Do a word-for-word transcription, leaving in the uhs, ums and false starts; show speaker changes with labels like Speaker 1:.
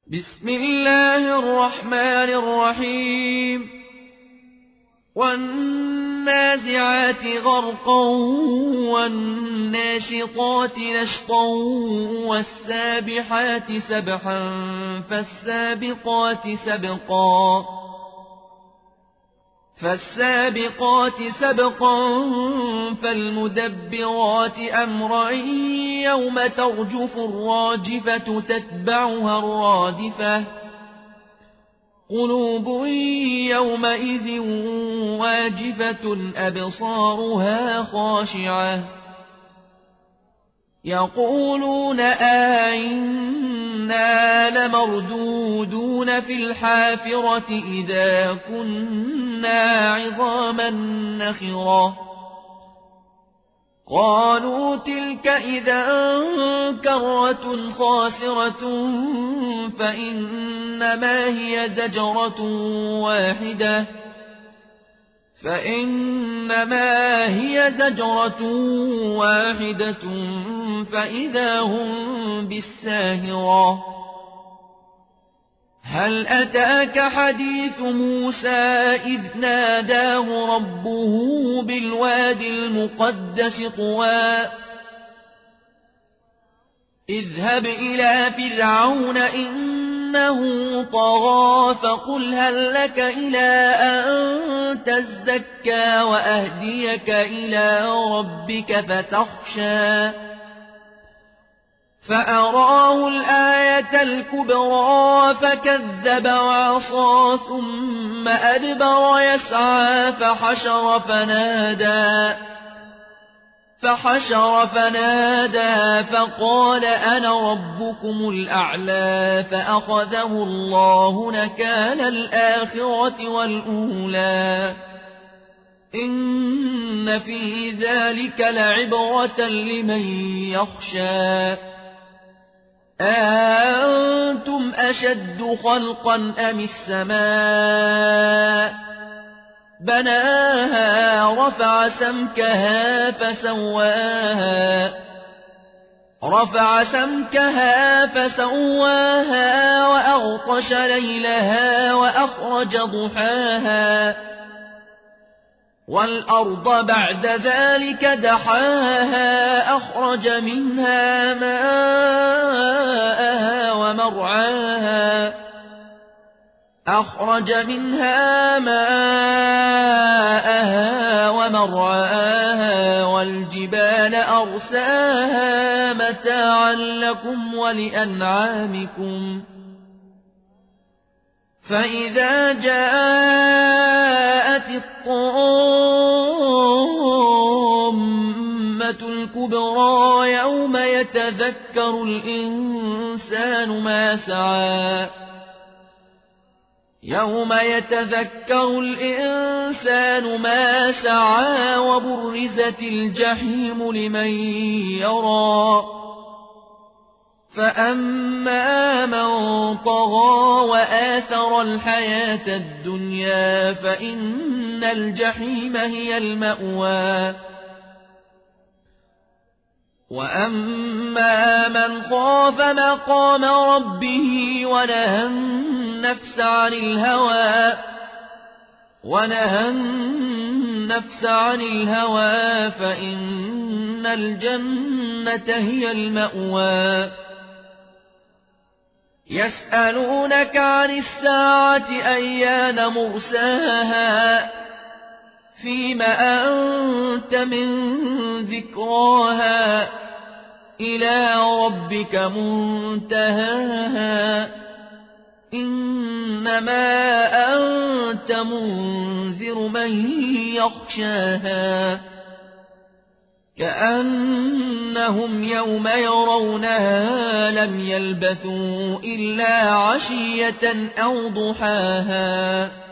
Speaker 1: بسم الله الرحمن الرحيم والنازعات غرقا والناشطات نشطا والسابحات سبحا فالسابقات سبقا فالسابقات سبقا فالمدبرات أمرا يوم ترجف الراجفة تتبعها الرادفة قلوب يومئذ واجفة أبصارها خاشعة يقولون أئنا لمردودون في الحافرة إذا كنا عظاما نخرة قالوا تلك إذا كرة خاسرة فإنما هي زجرة واحدة فإنما هي زجرة واحدة فإذا هم بالساهرة هل أتاك حديث موسى إذ ناداه ربه بالوادي المقدس طوى اذهب إلى فرعون إنه طغى فقل هل لك إلى أن تزكى وأهديك إلى ربك فتخشى فأراه الآية الكبرى فكذب وعصى ثم أدبر يسعى فحشر فنادى فحشر فنادى فقال أنا ربكم الأعلى فأخذه الله نكال الآخرة والأولى إن في ذلك لعبرة لمن يخشى أأنتم أشد خلقا أم السماء بناها رفع سمكها فسواها رفع سمكها فسواها وأغطش ليلها وأخرج ضحاها والأرض بعد ذلك دحاها أخرج منها ماءها ومرعاها أخرج منها ماءها ومرعاها والجبال أرساها متاعا لكم ولأنعامكم فإذا جاءت الطامة الكبرى يوم يتذكر الإنسان ما سعى يوم يتذكر الإنسان ما سعى وبرزت الجحيم لمن يرى فأما من طغى وآثر الحياة الدنيا فإن الجحيم هي المأوى وأما من خاف مقام ربه ونهى النفس عن الهوى ونهى النفس عن الهوى فإن الجنة هي المأوى يسألونك عن الساعة أيان مرساها فيم أنت من ذكراها إلى ربك منتهاها إنما أنت منذر من يخشاها كأنهم يوم يرونها لم يلبثوا إلا عشية أو ضحاها